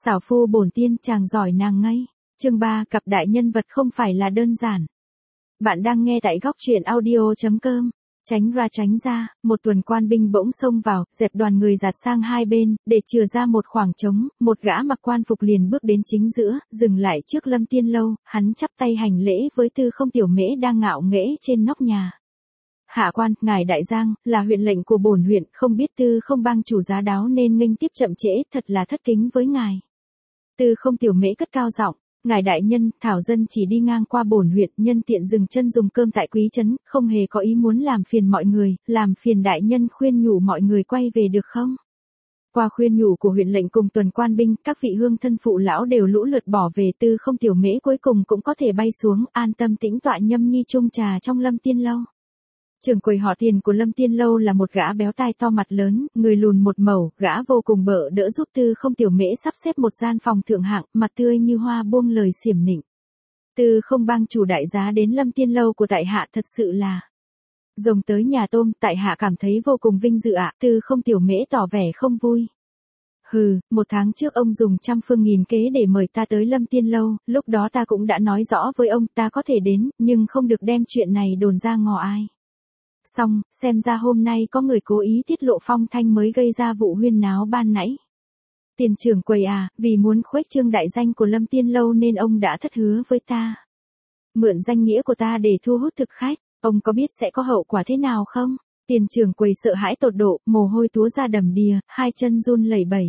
Xảo phu bổn tiên chàng giỏi nàng ngây. Chương 3 cặp đại nhân vật không phải là đơn giản. Bạn đang nghe tại góc truyện audio.com. Tránh ra, một tuần quan binh bỗng xông vào, dẹp đoàn người dạt sang hai bên, để chừa ra một khoảng trống, một gã mặc quan phục liền bước đến chính giữa, dừng lại trước Lâm Tiên Lâu, hắn chắp tay hành lễ với Tư Không Tiểu Mễ đang ngạo nghễ trên nóc nhà. Hạ quan, ngài Đại Giang, là huyện lệnh của bổn huyện, không biết Tư Không bang chủ giá đáo nên nghênh tiếp chậm trễ, thật là thất kính với ngài. Tư Không Tiểu Mễ cất cao giọng. Ngài đại nhân, thảo dân chỉ đi ngang qua bổn huyện, nhân tiện dừng chân dùng cơm tại Quý trấn, không hề có ý muốn làm phiền mọi người, làm phiền đại nhân khuyên nhủ mọi người quay về được không? Qua khuyên nhủ của huyện lệnh cùng tuần quan binh, các vị hương thân phụ lão đều lũ lượt bỏ về. Tư Không Tiểu Mễ cuối cùng cũng có thể bay xuống, an tâm tĩnh tọa nhâm nhi chung trà trong Lâm Tiên Lâu. Trưởng quầy họ Tiền của Lâm Tiên Lâu là một gã béo tai to mặt lớn, người lùn một mẩu, gã vô cùng bợ đỡ giúp Tư Không Tiểu Mễ sắp xếp một gian phòng thượng hạng, mặt tươi như hoa buông lời xiểm nịnh. Tư Không bang chủ đại giá đến Lâm Tiên Lâu của tại hạ thật sự là rồng tới nhà tôm, tại hạ cảm thấy vô cùng vinh dự ạ. Tư Không Tiểu Mễ tỏ vẻ không vui. Hừ, 1 tháng trước ông dùng trăm phương nghìn kế để mời ta tới Lâm Tiên Lâu, lúc đó ta cũng đã nói rõ với ông ta có thể đến, nhưng không được đem chuyện này đồn ra ngò ai. Xong, xem ra hôm nay có người cố ý tiết lộ phong thanh mới gây ra vụ huyên náo ban nãy. Tiền trưởng quầy à, vì muốn khuếch trương đại danh của Lâm Tiên Lâu nên ông đã thất hứa với ta. Mượn danh nghĩa của ta để thu hút thực khách, ông có biết sẽ có hậu quả thế nào không? Tiền trưởng quầy sợ hãi tột độ, mồ hôi túa ra đầm đìa, hai chân run lẩy bẩy.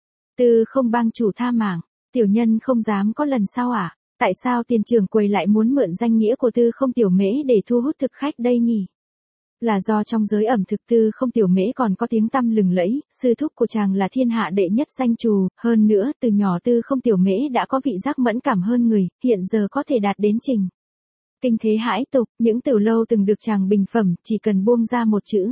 Tư Không bang chủ tha mạng, tiểu nhân không dám có lần sau à? Tại sao tiền trưởng quầy lại muốn mượn danh nghĩa của Tư Không Tiểu Mễ để thu hút thực khách đây nhỉ? Là do trong giới ẩm thực Tư Không Tiểu Mễ còn có tiếng tăm lừng lẫy, sư thúc của chàng là thiên hạ đệ nhất danh trù, hơn nữa từ nhỏ Tư Không Tiểu Mễ đã có vị giác mẫn cảm hơn người, hiện giờ có thể đạt đến trình kinh thế hãi tục, những tiểu lâu từng được chàng bình phẩm, chỉ cần buông ra một chữ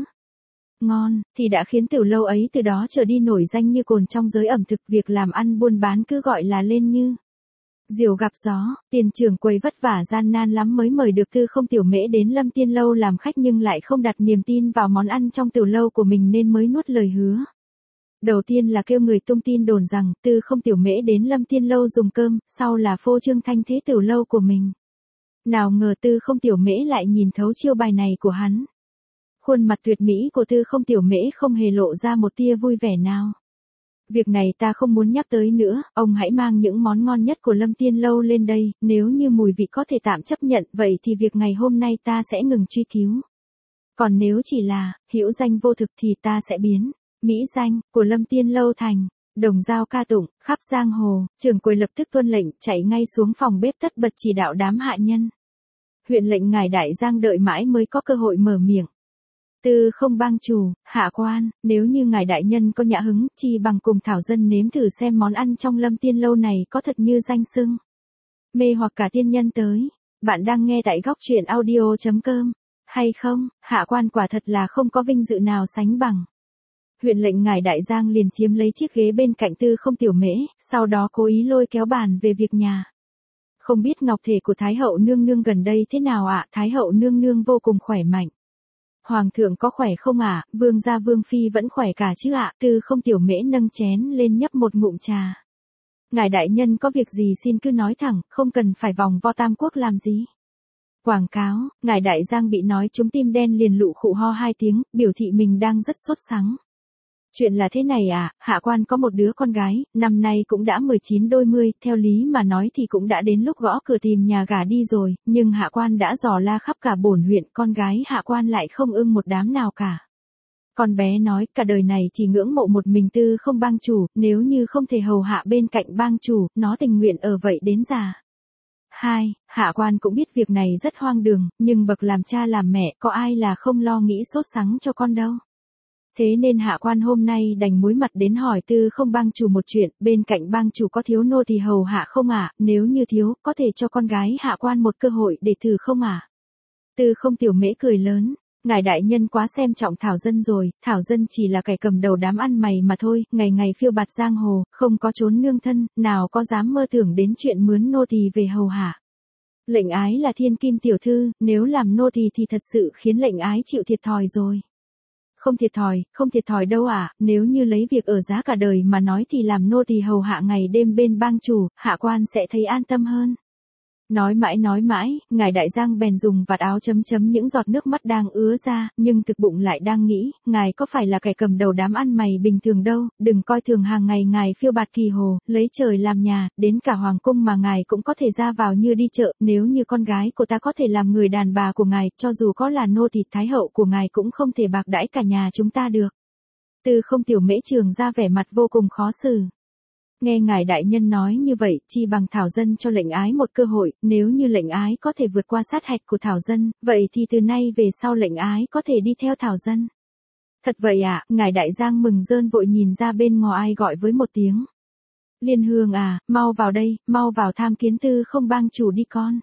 ngon, thì đã khiến tiểu lâu ấy từ đó trở đi nổi danh như cồn trong giới ẩm thực, việc làm ăn buôn bán cứ gọi là lên như diều gặp gió. Tiền trưởng quầy vất vả gian nan lắm mới mời được Tư Không Tiểu Mễ đến Lâm Tiên Lâu làm khách nhưng lại không đặt niềm tin vào món ăn trong tiểu lâu của mình nên mới nuốt lời hứa. Đầu tiên là kêu người tung tin đồn rằng Tư Không Tiểu Mễ đến Lâm Tiên Lâu dùng cơm, sau là phô trương thanh thế tiểu lâu của mình. Nào ngờ Tư Không Tiểu Mễ lại nhìn thấu chiêu bài này của hắn. Khuôn mặt tuyệt mỹ của Tư Không Tiểu Mễ không hề lộ ra một tia vui vẻ nào. Việc này ta không muốn nhắc tới nữa, ông hãy mang những món ngon nhất của Lâm Tiên Lâu lên đây, nếu như mùi vị có thể tạm chấp nhận, vậy thì việc ngày hôm nay ta sẽ ngừng truy cứu. Còn nếu chỉ là hữu danh vô thực thì ta sẽ biến mỹ danh của Lâm Tiên Lâu thành đồng dao ca tụng khắp giang hồ. Trưởng quầy lập tức tuân lệnh, chạy ngay xuống phòng bếp tất bật chỉ đạo đám hạ nhân. Huyện lệnh ngài Đại Giang đợi mãi mới có cơ hội mở miệng. Tư Không bang chủ, hạ quan, nếu như ngài đại nhân có nhã hứng, chi bằng cùng thảo dân nếm thử xem món ăn trong Lâm Tiên Lâu này có thật như danh xưng mê hoặc cả tiên nhân tới. Bạn đang nghe tại góc truyện audio.com. Hay không, hạ quan quả thật là không có vinh dự nào sánh bằng. Huyện lệnh ngài Đại Giang liền chiếm lấy chiếc ghế bên cạnh Tư Không Tiểu Mễ, sau đó cố ý lôi kéo bàn về việc nhà. Không biết ngọc thể của Thái hậu nương nương gần đây thế nào ạ? Thái hậu nương nương vô cùng khỏe mạnh. Hoàng thượng có khỏe không ạ? Vương gia vương phi vẫn khỏe cả chứ ạ? Tư Không Tiểu Mễ nâng chén lên nhấp một ngụm trà. Ngài đại nhân có việc gì xin cứ nói thẳng, không cần phải vòng vo tam quốc làm gì. Quảng cáo, ngài Đại Giang bị nói trúng tim đen liền lụ khụ ho 2 tiếng, biểu thị mình đang rất sốt sắng. Chuyện là thế này à, hạ quan có một đứa con gái, năm nay cũng đã 19 đôi mươi, theo lý mà nói thì cũng đã đến lúc gõ cửa tìm nhà gả đi rồi, nhưng hạ quan đã dò la khắp cả bổn huyện, con gái hạ quan lại không ưng một đám nào cả. Con bé nói cả đời này chỉ ngưỡng mộ một mình Tư Không bang chủ, nếu như không thể hầu hạ bên cạnh bang chủ, nó tình nguyện ở vậy đến già. Hạ quan cũng biết việc này rất hoang đường, nhưng bậc làm cha làm mẹ có ai là không lo nghĩ sốt sắng cho con đâu. Thế nên hạ quan hôm nay đành muối mặt đến hỏi Tư Không bang chủ một chuyện, bên cạnh bang chủ có thiếu nô thì hầu hạ không ạ? Nếu như thiếu, có thể cho con gái hạ quan một cơ hội để thử không ạ? Tư Không Tiểu Mễ cười lớn, ngài đại nhân quá xem trọng thảo dân rồi, thảo dân chỉ là kẻ cầm đầu đám ăn mày mà thôi, ngày ngày phiêu bạt giang hồ, không có chốn nương thân, nào có dám mơ tưởng đến chuyện mướn nô tỳ về hầu hạ. Lệnh ái là thiên kim tiểu thư, nếu làm nô tỳ thì thật sự khiến lệnh ái chịu thiệt thòi rồi. Không thiệt thòi đâu ạ, nếu như lấy việc ở giá cả đời mà nói thì làm nô tỳ hầu hạ ngày đêm bên bang chủ, hạ quan sẽ thấy an tâm hơn. Nói mãi, ngài đại giang bèn dùng vạt áo chấm chấm những giọt nước mắt đang ứa ra, nhưng thực bụng lại đang nghĩ, ngài có phải là kẻ cầm đầu đám ăn mày bình thường đâu, đừng coi thường hàng ngày ngài phiêu bạt kỳ hồ, lấy trời làm nhà, đến cả hoàng cung mà ngài cũng có thể ra vào như đi chợ, nếu như con gái của ta có thể làm người đàn bà của ngài, cho dù có là nô tỳ thái hậu của ngài cũng không thể bạc đãi cả nhà chúng ta được. Tư Không Tiểu Mễ Trường ra vẻ mặt vô cùng khó xử. Nghe ngài đại nhân nói như vậy, chi bằng Thảo Dân cho lệnh ái một cơ hội, nếu như lệnh ái có thể vượt qua sát hạch của Thảo Dân, vậy thì từ nay về sau lệnh ái có thể đi theo Thảo Dân. Thật vậy ạ, ngài đại giang mừng rơn vội nhìn ra bên ngoài gọi với một tiếng. Liên Hương à, mau vào đây, mau vào tham kiến Tư Không bang chủ đi con.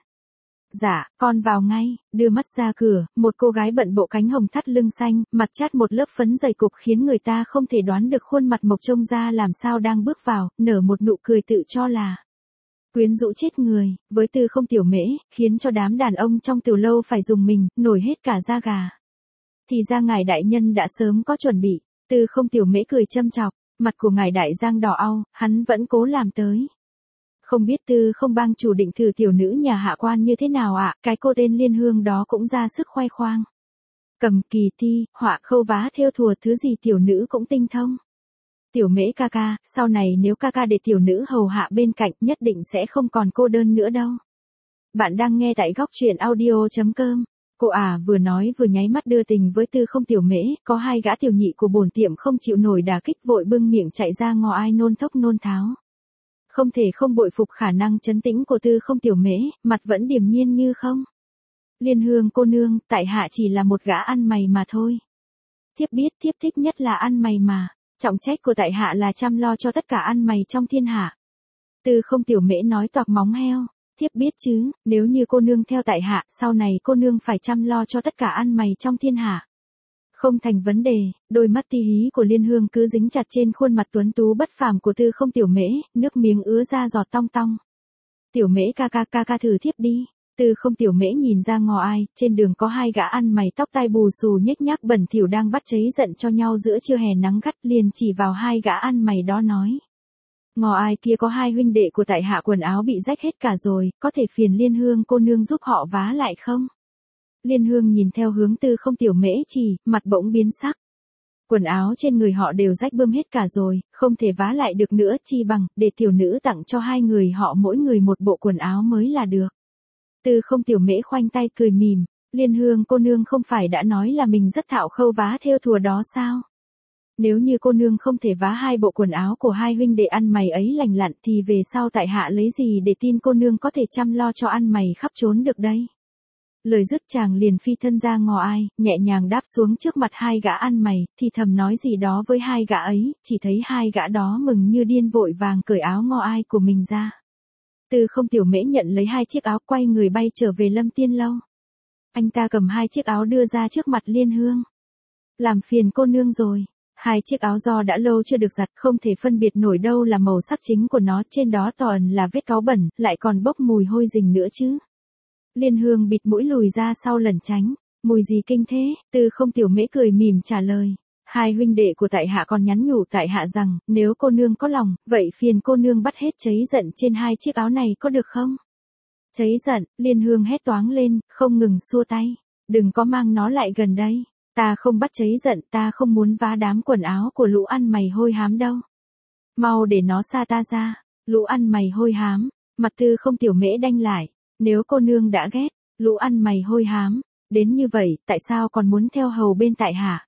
Dạ, con vào ngay, đưa mắt ra cửa, một cô gái bận bộ cánh hồng thắt lưng xanh, mặt chát một lớp phấn dày cục khiến người ta không thể đoán được khuôn mặt mộc trông ra làm sao đang bước vào, nở một nụ cười tự cho là quyến rũ chết người, với Tư Không Tiểu Mễ, khiến cho đám đàn ông trong tiểu lâu phải dùng mình, nổi hết cả da gà. Thì ra ngài đại nhân đã sớm có chuẩn bị, Tư Không Tiểu Mễ cười châm chọc, mặt của ngài đại giang đỏ au, hắn vẫn cố làm tới. Không biết Tư Không bang chủ định thử tiểu nữ nhà hạ quan như thế nào ạ, cái cô tên Liên Hương đó cũng ra sức khoe khoang. Cầm kỳ thi, họa khâu vá thêu thùa thứ gì tiểu nữ cũng tinh thông. Tiểu Mễ ca ca, sau này nếu ca ca để tiểu nữ hầu hạ bên cạnh nhất định sẽ không còn cô đơn nữa đâu. Bạn đang nghe tại góc truyện audio.com. Cô vừa nói vừa nháy mắt đưa tình với Tư Không Tiểu Mễ, có hai gã tiểu nhị của bổn tiệm không chịu nổi đả kích vội bưng miệng chạy ra ngò ai nôn thốc nôn tháo. Không thể không bội phục khả năng trấn tĩnh của Tư Không Tiểu Mễ, mặt vẫn điềm nhiên như không. Liên Hương cô nương, tại hạ chỉ là một gã ăn mày mà thôi. Thiếp biết thiếp thích nhất là ăn mày mà, trọng trách của tại hạ là chăm lo cho tất cả ăn mày trong thiên hạ. Tư Không Tiểu Mễ nói toạc móng heo, thiếp biết chứ, nếu như cô nương theo tại hạ, sau này cô nương phải chăm lo cho tất cả ăn mày trong thiên hạ. Không thành vấn đề, đôi mắt ti hí của Liên Hương cứ dính chặt trên khuôn mặt tuấn tú bất phàm của Tư Không Tiểu Mễ, nước miếng ứa ra giọt tong tong. Tiểu Mễ ca ca thử thiếp đi. Tư Không Tiểu Mễ nhìn ra ngò ai, trên đường có hai gã ăn mày tóc tai bù xù nhếch nhác bẩn thỉu đang bắt cháy giận cho nhau giữa trưa hè nắng gắt, liền chỉ vào hai gã ăn mày đó nói. Ngò ai kia có hai huynh đệ của tại hạ quần áo bị rách hết cả rồi, có thể phiền Liên Hương cô nương giúp họ vá lại không? Liên Hương nhìn theo hướng Tư Không Tiểu Mễ chỉ, mặt bỗng biến sắc. Quần áo trên người họ đều rách bươm hết cả rồi, không thể vá lại được nữa, chi bằng để tiểu nữ tặng cho hai người họ mỗi người một bộ quần áo mới là được. Tư Không Tiểu Mễ khoanh tay cười mỉm, Liên Hương cô nương không phải đã nói là mình rất thạo khâu vá thêu thùa đó sao? Nếu như cô nương không thể vá hai bộ quần áo của hai huynh đệ ăn mày ấy lành lặn thì về sau tại hạ lấy gì để tin cô nương có thể chăm lo cho ăn mày khắp trốn được đây? Lời dứt chàng liền phi thân ra ngò ai, nhẹ nhàng đáp xuống trước mặt hai gã ăn mày, thì thầm nói gì đó với hai gã ấy, chỉ thấy hai gã đó mừng như điên vội vàng cởi áo ngò ai của mình ra. Tư Không Tiểu Mễ nhận lấy hai chiếc áo quay người bay trở về Lâm Tiên Lâu. Anh ta cầm hai chiếc áo đưa ra trước mặt Liên Hương. Làm phiền cô nương rồi. Hai chiếc áo do đã lâu chưa được giặt không thể phân biệt nổi đâu là màu sắc chính của nó, trên đó toàn là vết cáu bẩn, lại còn bốc mùi hôi rình nữa chứ. Liên Hương bịt mũi lùi ra sau lẩn tránh. Mùi gì kinh thế? Tư Không Tiểu Mễ cười mỉm trả lời. Hai huynh đệ của tại hạ còn nhắn nhủ tại hạ rằng, nếu cô nương có lòng, vậy phiền cô nương bắt hết cháy giận trên hai chiếc áo này có được không? Cháy giận, Liên Hương hét toáng lên, không ngừng xua tay. Đừng có mang nó lại gần đây. Ta không bắt cháy giận, ta không muốn vá đám quần áo của lũ ăn mày hôi hám đâu. Mau để nó xa ta ra, lũ ăn mày hôi hám. Mặt Tư Không Tiểu Mễ đanh lại. Nếu cô nương đã ghét, lũ ăn mày hôi hám, đến như vậy, tại sao còn muốn theo hầu bên tại hạ?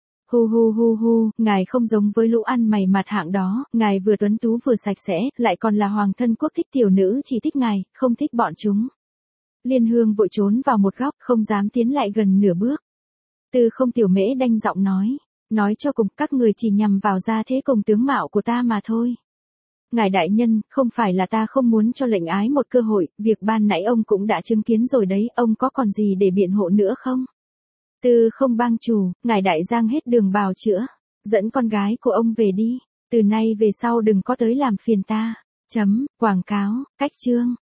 Hu, ngài không giống với lũ ăn mày mặt hạng đó, ngài vừa tuấn tú vừa sạch sẽ, lại còn là hoàng thân quốc thích, tiểu nữ chỉ thích ngài, không thích bọn chúng. Liên Hương vội trốn vào một góc, không dám tiến lại gần nửa bước. Tư Không Tiểu Mễ đanh giọng nói cho cùng, các người chỉ nhằm vào gia thế cùng tướng mạo của ta mà thôi. Ngài đại nhân, không phải là ta không muốn cho lệnh ái một cơ hội, việc ban nãy ông cũng đã chứng kiến rồi đấy, ông có còn gì để biện hộ nữa không? Tư Không bang chủ, ngài đại giang hết đường bào chữa, dẫn con gái của ông về đi, từ nay về sau đừng có tới làm phiền ta. Quảng cáo, cách chương.